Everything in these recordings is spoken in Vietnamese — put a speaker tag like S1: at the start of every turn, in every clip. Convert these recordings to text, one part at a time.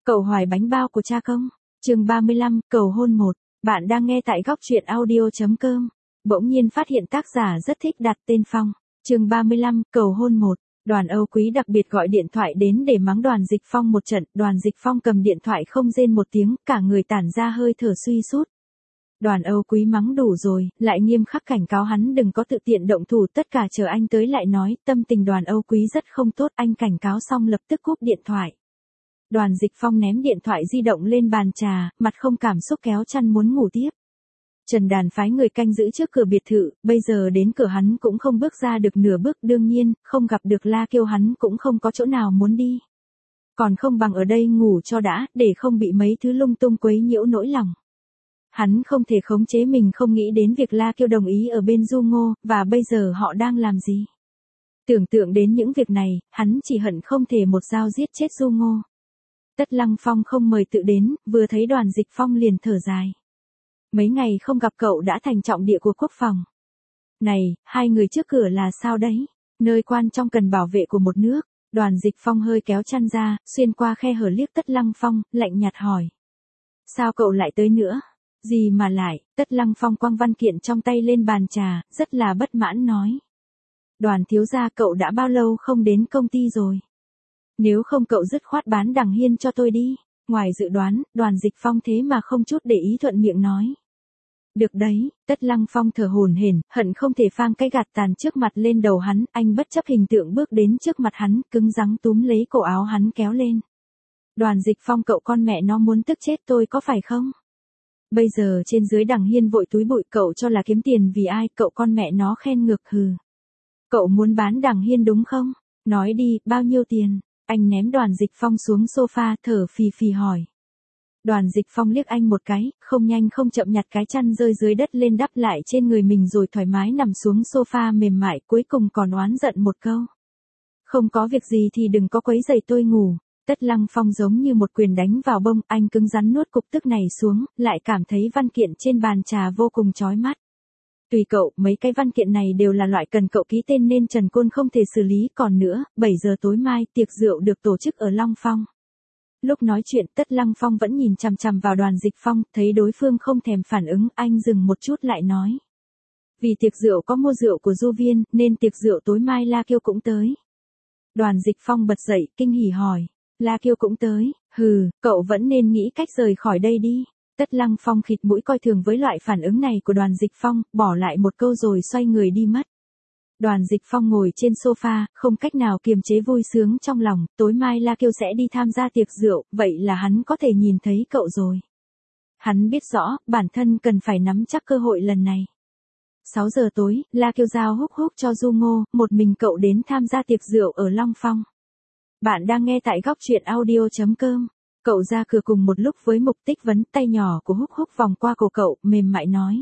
S1: Cậu hoài bánh bao của cha không? Chương 35, cầu hôn 1. Bạn đang nghe tại góc truyện audio.com. Bỗng nhiên phát hiện tác giả rất thích đặt tên Phong. Chương 35, cầu hôn 1. Đoàn Âu Quý đặc biệt gọi điện thoại đến để mắng Đoàn Dịch Phong một trận. Đoàn Dịch Phong cầm điện thoại không rên một tiếng, cả người tản ra hơi thở suy sút. Đoàn Âu Quý mắng đủ rồi, lại nghiêm khắc cảnh cáo hắn đừng có tự tiện động thủ, tất cả chờ anh tới lại nói. Tâm tình Đoàn Âu Quý rất không tốt, anh cảnh cáo xong lập tức cúp điện thoại. Đoàn Dịch Phong ném điện thoại di động lên bàn trà, mặt không cảm xúc kéo chăn muốn ngủ tiếp. Trần Đàn phái người canh giữ trước cửa biệt thự, bây giờ đến cửa hắn cũng không bước ra được nửa bước, đương nhiên, không gặp được La Kiêu hắn cũng không có chỗ nào muốn đi. Còn không bằng ở đây ngủ cho đã, để không bị mấy thứ lung tung quấy nhiễu nỗi lòng. Hắn không thể khống chế mình không nghĩ đến việc La Kiêu đồng ý ở bên Du Ngô, và bây giờ họ đang làm gì. Tưởng tượng đến những việc này, hắn chỉ hận không thể một dao giết chết Du Ngô. Tất Lăng Phong không mời tự đến, vừa thấy Đoàn Dịch Phong liền thở dài. Mấy ngày không gặp cậu đã thành trọng địa của quốc phòng. Này, hai người trước cửa là sao đấy? Nơi quan trong cần bảo vệ của một nước. Đoàn Dịch Phong hơi kéo chăn ra, xuyên qua khe hở liếc Tất Lăng Phong, lạnh nhạt hỏi. Sao cậu lại tới nữa? Gì mà lại? Tất Lăng Phong quăng văn kiện trong tay lên bàn trà, rất là bất mãn nói. Đoàn thiếu gia, cậu đã bao lâu không đến công ty rồi? Nếu không cậu dứt khoát bán Đằng Hiên cho tôi đi. Ngoài dự đoán, Đoàn Dịch Phong thế mà không chút để ý thuận miệng nói. Được đấy, Tất Lăng Phong thở hổn hển, hận không thể phang cái gạt tàn trước mặt lên đầu hắn, anh bất chấp hình tượng bước đến trước mặt hắn, cứng rắn túm lấy cổ áo hắn kéo lên. Đoàn Dịch Phong, cậu con mẹ nó muốn tức chết tôi có phải không? Bây giờ trên dưới Đằng Hiên vội túi bụi, cậu cho là kiếm tiền vì ai, cậu con mẹ nó khen ngược hừ. Cậu muốn bán Đằng Hiên đúng không? Nói đi, bao nhiêu tiền? Anh ném Đoàn Dịch Phong xuống sofa, thở phì phì hỏi. Đoàn Dịch Phong liếc anh một cái, không nhanh không chậm nhặt cái chăn rơi dưới đất lên đắp lại trên người mình rồi thoải mái nằm xuống sofa mềm mại, cuối cùng còn oán giận một câu. Không có việc gì thì đừng có quấy rầy tôi ngủ. Tất Lăng Phong giống như một quyền đánh vào bông, anh cứng rắn nuốt cục tức này xuống, lại cảm thấy văn kiện trên bàn trà vô cùng chói mắt. Tùy cậu, mấy cái văn kiện này đều là loại cần cậu ký tên nên Trần Côn không thể xử lý, còn nữa, 7 giờ tối mai, tiệc rượu được tổ chức ở Long Phong. Lúc nói chuyện, Tất Lăng Phong vẫn nhìn chằm chằm vào Đoàn Dịch Phong, thấy đối phương không thèm phản ứng, anh dừng một chút lại nói. Vì tiệc rượu có mua rượu của Du Viên, nên tiệc rượu tối mai La Kiêu cũng tới. Đoàn Dịch Phong bật dậy, kinh hỉ hỏi. La Kiêu cũng tới, hừ, cậu vẫn nên nghĩ cách rời khỏi đây đi. Tất Lăng Phong khịt mũi coi thường với loại phản ứng này của Đoàn Dịch Phong, bỏ lại một câu rồi xoay người đi mất. Đoàn Dịch Phong ngồi trên sofa, không cách nào kiềm chế vui sướng trong lòng, tối mai La Kiêu sẽ đi tham gia tiệc rượu, vậy là hắn có thể nhìn thấy cậu rồi. Hắn biết rõ, bản thân cần phải nắm chắc cơ hội lần này. 6 giờ tối, La Kiêu giao húc húc cho Du Ngô, một mình cậu đến tham gia tiệc rượu ở Long Phong. Bạn đang nghe tại góc truyện audio.com. Cậu ra cửa cùng một lúc với Mục Tích Vấn, tay nhỏ của Húc Húc vòng qua cổ cậu, mềm mại nói.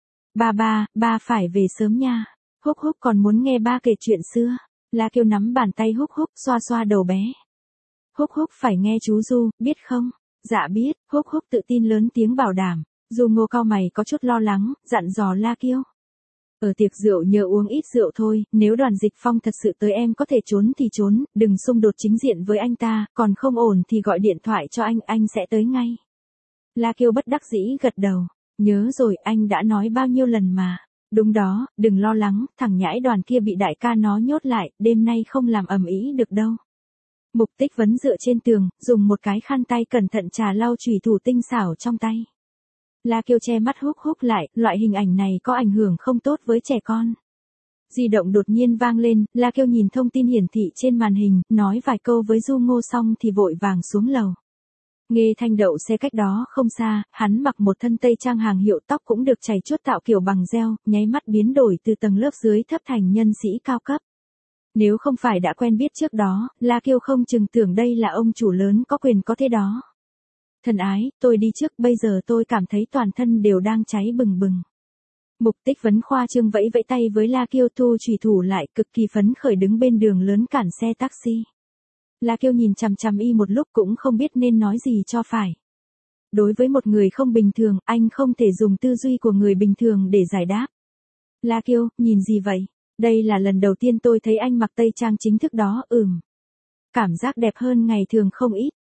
S1: Ba phải về sớm nha. Húc Húc còn muốn nghe ba kể chuyện xưa. La Kiêu nắm bàn tay Húc Húc, xoa xoa đầu bé. Húc Húc phải nghe chú Du, biết không? Dạ biết, Húc Húc tự tin lớn tiếng bảo đảm. Du Ngô cau mày có chút lo lắng, dặn dò La Kiêu. Ở tiệc rượu nhớ uống ít rượu thôi, nếu Đoàn Dịch Phong thật sự tới em có thể trốn thì trốn, đừng xung đột chính diện với anh ta, còn không ổn thì gọi điện thoại cho anh sẽ tới ngay. La Kiêu bất đắc dĩ gật đầu, nhớ rồi, anh đã nói bao nhiêu lần mà. Đúng đó, đừng lo lắng, thằng nhãi Đoàn kia bị đại ca nó nhốt lại, đêm nay không làm ầm ĩ được đâu. Mục Tích Vấn dựa trên tường, dùng một cái khăn tay cẩn thận trà lau chùy thủ tinh xảo trong tay. La Kiêu che mắt Húc Húc lại, loại hình ảnh này có ảnh hưởng không tốt với trẻ con. Di động đột nhiên vang lên, La Kiêu nhìn thông tin hiển thị trên màn hình, nói vài câu với Du Ngô xong thì vội vàng xuống lầu. Nghe thanh đậu xe cách đó không xa, hắn mặc một thân tây trang hàng hiệu, tóc cũng được chảy chuốt tạo kiểu bằng gel, nháy mắt biến đổi từ tầng lớp dưới thấp thành nhân sĩ cao cấp. Nếu không phải đã quen biết trước đó, La Kiêu không chừng tưởng đây là ông chủ lớn có quyền có thế đó. Thân ái, tôi đi trước, bây giờ tôi cảm thấy toàn thân đều đang cháy bừng bừng. Mục Tích Vấn khoa trương vẫy vẫy tay với La Kiêu, thu chùy thủ lại, cực kỳ phấn khởi đứng bên đường lớn cản xe taxi. La Kiêu nhìn chằm chằm y một lúc cũng không biết nên nói gì cho phải. Đối với một người không bình thường, anh không thể dùng tư duy của người bình thường để giải đáp. La Kiêu, nhìn gì vậy? Đây là lần đầu tiên tôi thấy anh mặc tây trang chính thức đó, Cảm giác đẹp hơn ngày thường không ít.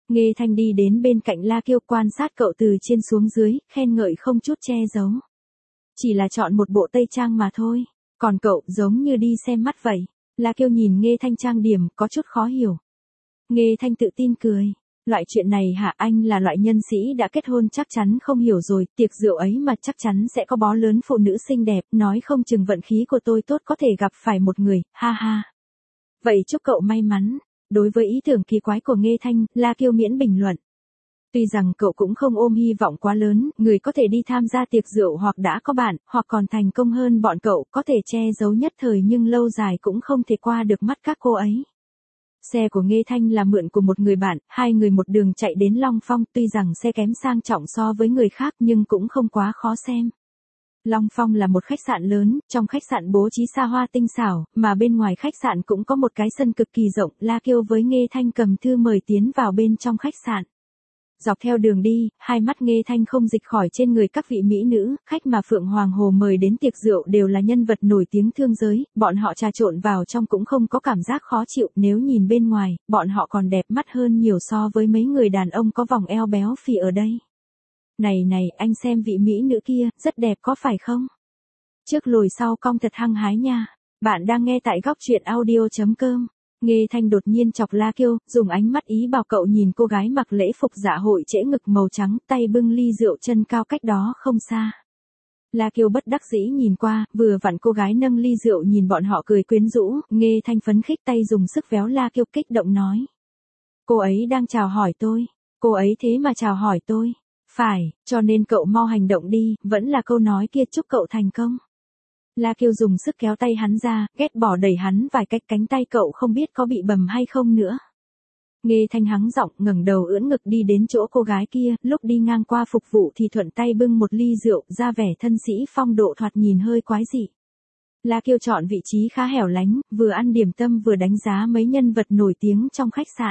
S1: Nghê Thanh đi đến bên cạnh La Kiêu quan sát cậu từ trên xuống dưới, khen ngợi không chút che giấu. Chỉ là chọn một bộ tây trang mà thôi, còn cậu giống như đi xem mắt vậy. La Kiêu nhìn Nghê Thanh trang điểm có chút khó hiểu. Nghê Thanh tự tin cười. Loại chuyện này hả, anh là loại nhân sĩ đã kết hôn chắc chắn không hiểu rồi, tiệc rượu ấy mà chắc chắn sẽ có bó lớn phụ nữ xinh đẹp, nói không chừng vận khí của tôi tốt có thể gặp phải một người, ha ha. Vậy chúc cậu may mắn. Đối với ý tưởng kỳ quái của Nghê Thanh, La Kiêu miễn bình luận. Tuy rằng cậu cũng không ôm hy vọng quá lớn, người có thể đi tham gia tiệc rượu hoặc đã có bạn, hoặc còn thành công hơn bọn cậu, có thể che giấu nhất thời nhưng lâu dài cũng không thể qua được mắt các cô ấy. Xe của Nghê Thanh là mượn của một người bạn, hai người một đường chạy đến Long Phong, tuy rằng xe kém sang trọng so với người khác nhưng cũng không quá khó xem. Long Phong là một khách sạn lớn, trong khách sạn bố trí xa hoa tinh xảo, mà bên ngoài khách sạn cũng có một cái sân cực kỳ rộng. La Kiêu với Nghê Thanh cầm thư mời tiến vào bên trong khách sạn. Dọc theo đường đi, hai mắt Nghê Thanh không dịch khỏi trên người các vị mỹ nữ, khách mà Phượng Hoàng Hồ mời đến tiệc rượu đều là nhân vật nổi tiếng thương giới, bọn họ trà trộn vào trong cũng không có cảm giác khó chịu, nếu nhìn bên ngoài, bọn họ còn đẹp mắt hơn nhiều so với mấy người đàn ông có vòng eo béo phì ở đây. Này, anh xem vị mỹ nữ kia, rất đẹp có phải không? Trước lùi sau cong thật hăng hái nha. Bạn đang nghe tại góc truyện audio.com. Nghê Thanh đột nhiên chọc La Kiêu, dùng ánh mắt ý bảo cậu nhìn cô gái mặc lễ phục dạ hội trễ ngực màu trắng, tay bưng ly rượu chân cao cách đó không xa. La Kiêu bất đắc dĩ nhìn qua, vừa vặn cô gái nâng ly rượu nhìn bọn họ cười quyến rũ, Nghê Thanh phấn khích tay dùng sức véo La Kiêu kích động nói. Cô ấy đang chào hỏi tôi. Cô ấy thế mà chào hỏi tôi. Phải, cho nên cậu mau hành động đi, vẫn là câu nói kia chúc cậu thành công. La Kiêu dùng sức kéo tay hắn ra, ghét bỏ đẩy hắn vài cách cánh tay cậu không biết có bị bầm hay không nữa. Nghê Thanh hắng giọng ngẩng đầu ưỡn ngực đi đến chỗ cô gái kia, lúc đi ngang qua phục vụ thì thuận tay bưng một ly rượu ra vẻ thân sĩ phong độ thoạt nhìn hơi quái dị. La Kiêu chọn vị trí khá hẻo lánh, vừa ăn điểm tâm vừa đánh giá mấy nhân vật nổi tiếng trong khách sạn.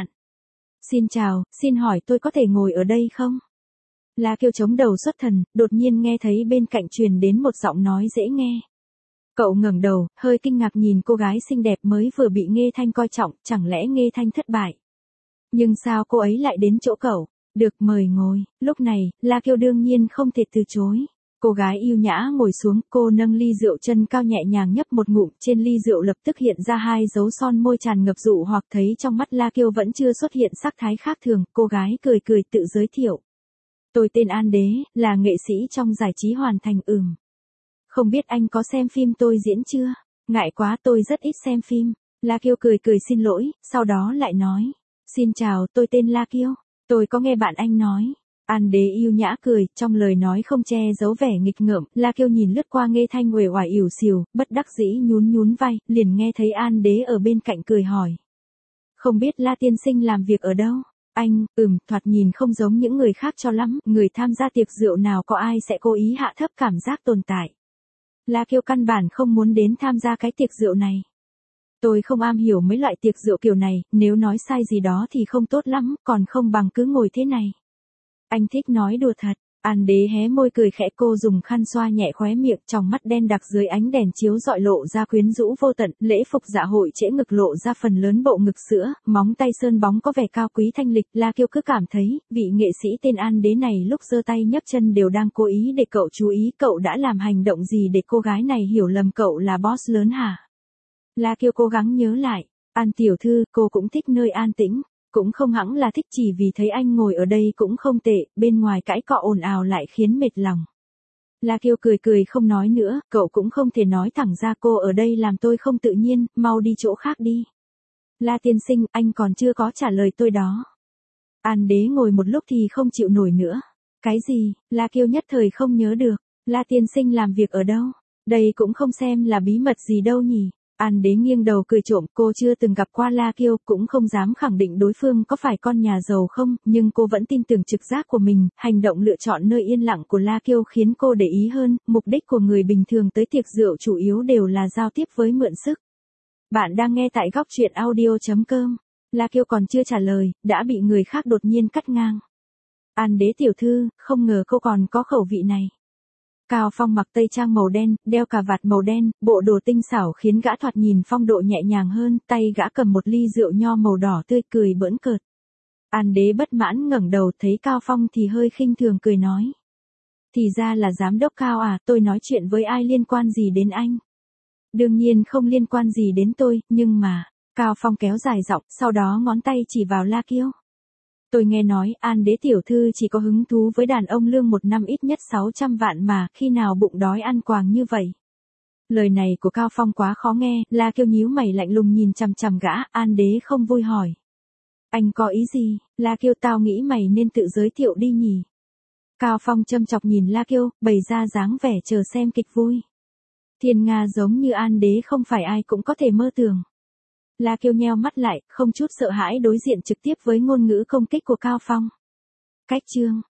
S1: Xin chào, xin hỏi tôi có thể ngồi ở đây không? La Kiêu chống đầu xuất thần, đột nhiên nghe thấy bên cạnh truyền đến một giọng nói dễ nghe. Cậu ngẩng đầu, hơi kinh ngạc nhìn cô gái xinh đẹp mới vừa bị Nghê Thanh coi trọng, chẳng lẽ Nghê Thanh thất bại? Nhưng sao cô ấy lại đến chỗ cậu? Được mời ngồi, lúc này, La Kiêu đương nhiên không thể từ chối. Cô gái yêu nhã ngồi xuống, cô nâng ly rượu chân cao nhẹ nhàng nhấp một ngụm, trên ly rượu lập tức hiện ra hai dấu son môi tràn ngập dụ hoặc thấy trong mắt La Kiêu vẫn chưa xuất hiện sắc thái khác thường, cô gái cười cười tự giới thiệu. Tôi tên An Đế, là nghệ sĩ trong giải trí hoàn thành. Không biết anh có xem phim tôi diễn chưa? Ngại quá tôi rất ít xem phim. La Kiêu cười cười xin lỗi, sau đó lại nói. Xin chào, tôi tên La Kiêu. Tôi có nghe bạn anh nói. An Đế yêu nhã cười, trong lời nói không che giấu vẻ nghịch ngợm. La Kiêu nhìn lướt qua Nghê Thanh uể oải ỉu xìu, bất đắc dĩ nhún vai, liền nghe thấy An Đế ở bên cạnh cười hỏi. Không biết La tiên sinh làm việc ở đâu? Anh, thoạt nhìn không giống những người khác cho lắm, người tham gia tiệc rượu nào có ai sẽ cố ý hạ thấp cảm giác tồn tại. La Kiêu căn bản không muốn đến tham gia cái tiệc rượu này. Tôi không am hiểu mấy loại tiệc rượu kiểu này, nếu nói sai gì đó thì không tốt lắm, còn không bằng cứ ngồi thế này. Anh thích nói đùa thật. An Đế hé môi cười khẽ, cô dùng khăn xoa nhẹ khóe miệng, tròng mắt đen đặc dưới ánh đèn chiếu rọi lộ ra quyến rũ vô tận, lễ phục dạ hội trễ ngực lộ ra phần lớn bộ ngực sữa, móng tay sơn bóng có vẻ cao quý thanh lịch. La Kiêu cứ cảm thấy, vị nghệ sĩ tên An Đế này lúc giơ tay nhấc chân đều đang cố ý để cậu chú ý, cậu đã làm hành động gì để cô gái này hiểu lầm cậu là boss lớn hả? La Kiêu cố gắng nhớ lại, An tiểu thư, cô cũng thích nơi an tĩnh. Cũng không hẳn là thích, chỉ vì thấy anh ngồi ở đây cũng không tệ, bên ngoài cãi cọ ồn ào lại khiến mệt lòng. La Kiêu cười cười không nói nữa, cậu cũng không thể nói thẳng ra cô ở đây làm tôi không tự nhiên, mau đi chỗ khác đi. La tiên sinh, anh còn chưa có trả lời tôi đó. An Đế ngồi một lúc thì không chịu nổi nữa. Cái gì? La Kiêu nhất thời không nhớ được. La tiên sinh làm việc ở đâu? Đây cũng không xem là bí mật gì đâu nhỉ. An Đế nghiêng đầu cười trộm, cô chưa từng gặp qua La Kiêu, cũng không dám khẳng định đối phương có phải con nhà giàu không, nhưng cô vẫn tin tưởng trực giác của mình, hành động lựa chọn nơi yên lặng của La Kiêu khiến cô để ý hơn, mục đích của người bình thường tới tiệc rượu chủ yếu đều là giao tiếp với mượn sức. Bạn đang nghe tại góc truyện audio.com. La Kiêu còn chưa trả lời, đã bị người khác đột nhiên cắt ngang. An Đế tiểu thư, không ngờ cô còn có khẩu vị này. Cao Phong mặc tây trang màu đen, đeo cà vạt màu đen, bộ đồ tinh xảo khiến gã thoạt nhìn phong độ nhẹ nhàng hơn, tay gã cầm một ly rượu nho màu đỏ tươi cười bỡn cợt. An đế bất mãn ngẩng đầu thấy Cao Phong thì hơi khinh thường cười nói. Thì ra là giám đốc Cao à, tôi nói chuyện với ai liên quan gì đến anh? Đương nhiên không liên quan gì đến tôi, nhưng mà, Cao Phong kéo dài giọng, sau đó ngón tay chỉ vào La Kiêu. Tôi nghe nói An đế tiểu thư chỉ có hứng thú với đàn ông lương một năm ít nhất 600 vạn mà, khi nào bụng đói ăn quàng như vậy. Lời này của Cao Phong quá khó nghe, La Kiêu nhíu mày lạnh lùng nhìn chằm chằm gã, An đế không vui hỏi. Anh có ý gì? La Kiêu, tao nghĩ mày nên tự giới thiệu đi nhỉ. Cao Phong châm chọc nhìn La Kiêu, bày ra dáng vẻ chờ xem kịch vui. Thiên Nga giống như An đế không phải ai cũng có thể mơ tưởng. La Kiêu nheo mắt lại, không chút sợ hãi đối diện trực tiếp với ngôn ngữ công kích của Cao Phong. Cách chương